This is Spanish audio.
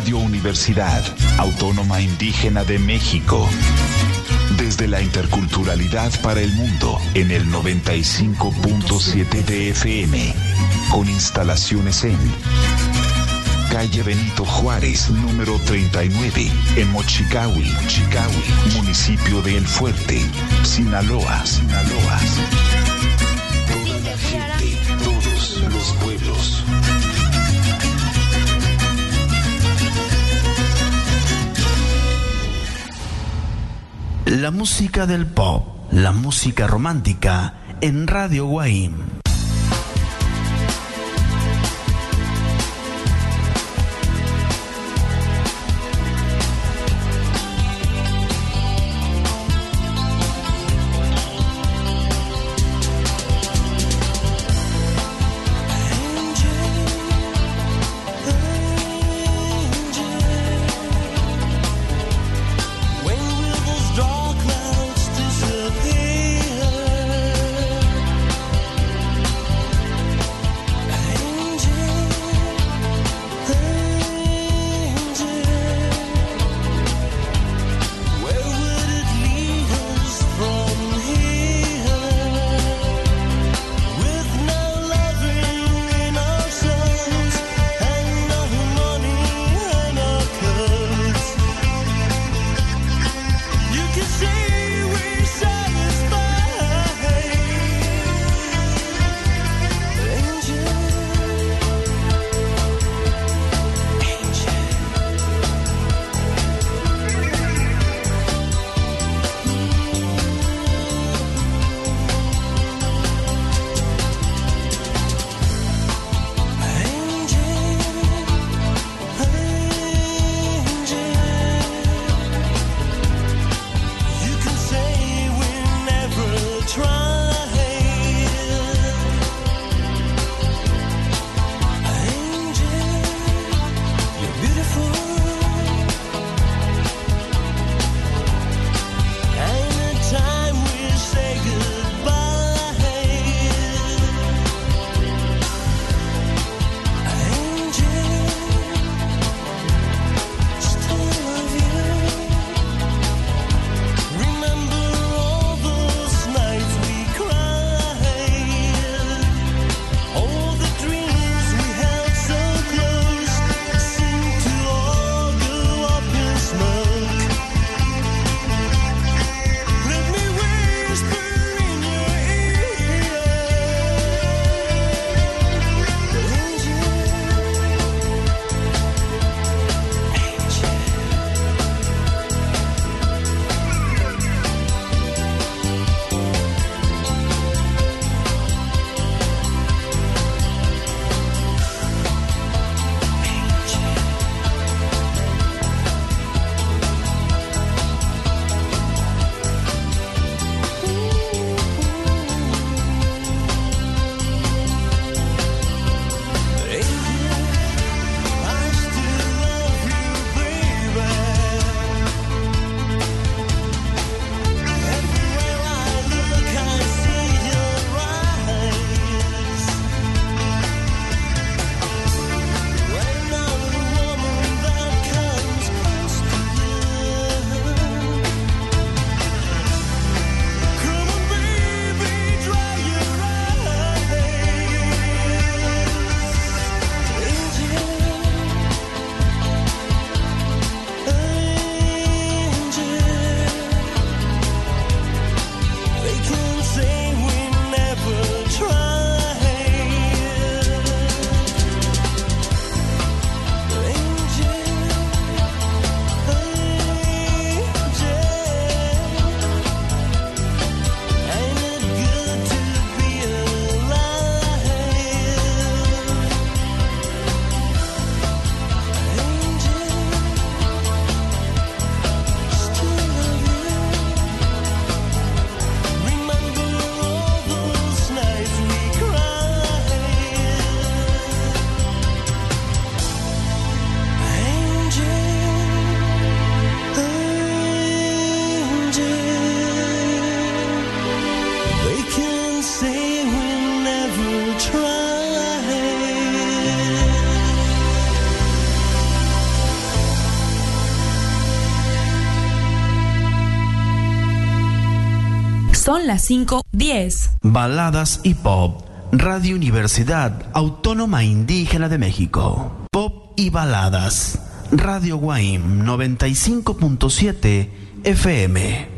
Radio Universidad Autónoma Indígena de México. Desde la interculturalidad para el mundo en el 95.7 de FM, con instalaciones en calle Benito Juárez, número 39, en Mochicahui, municipio de El Fuerte, Sinaloa. Toda la gente, todos los pueblos. La música del pop, la música romántica en Radio Guaim. Son las 5:10. Baladas y pop. Radio Universidad Autónoma Indígena de México. Pop y baladas. Radio Guaim 95.7 FM.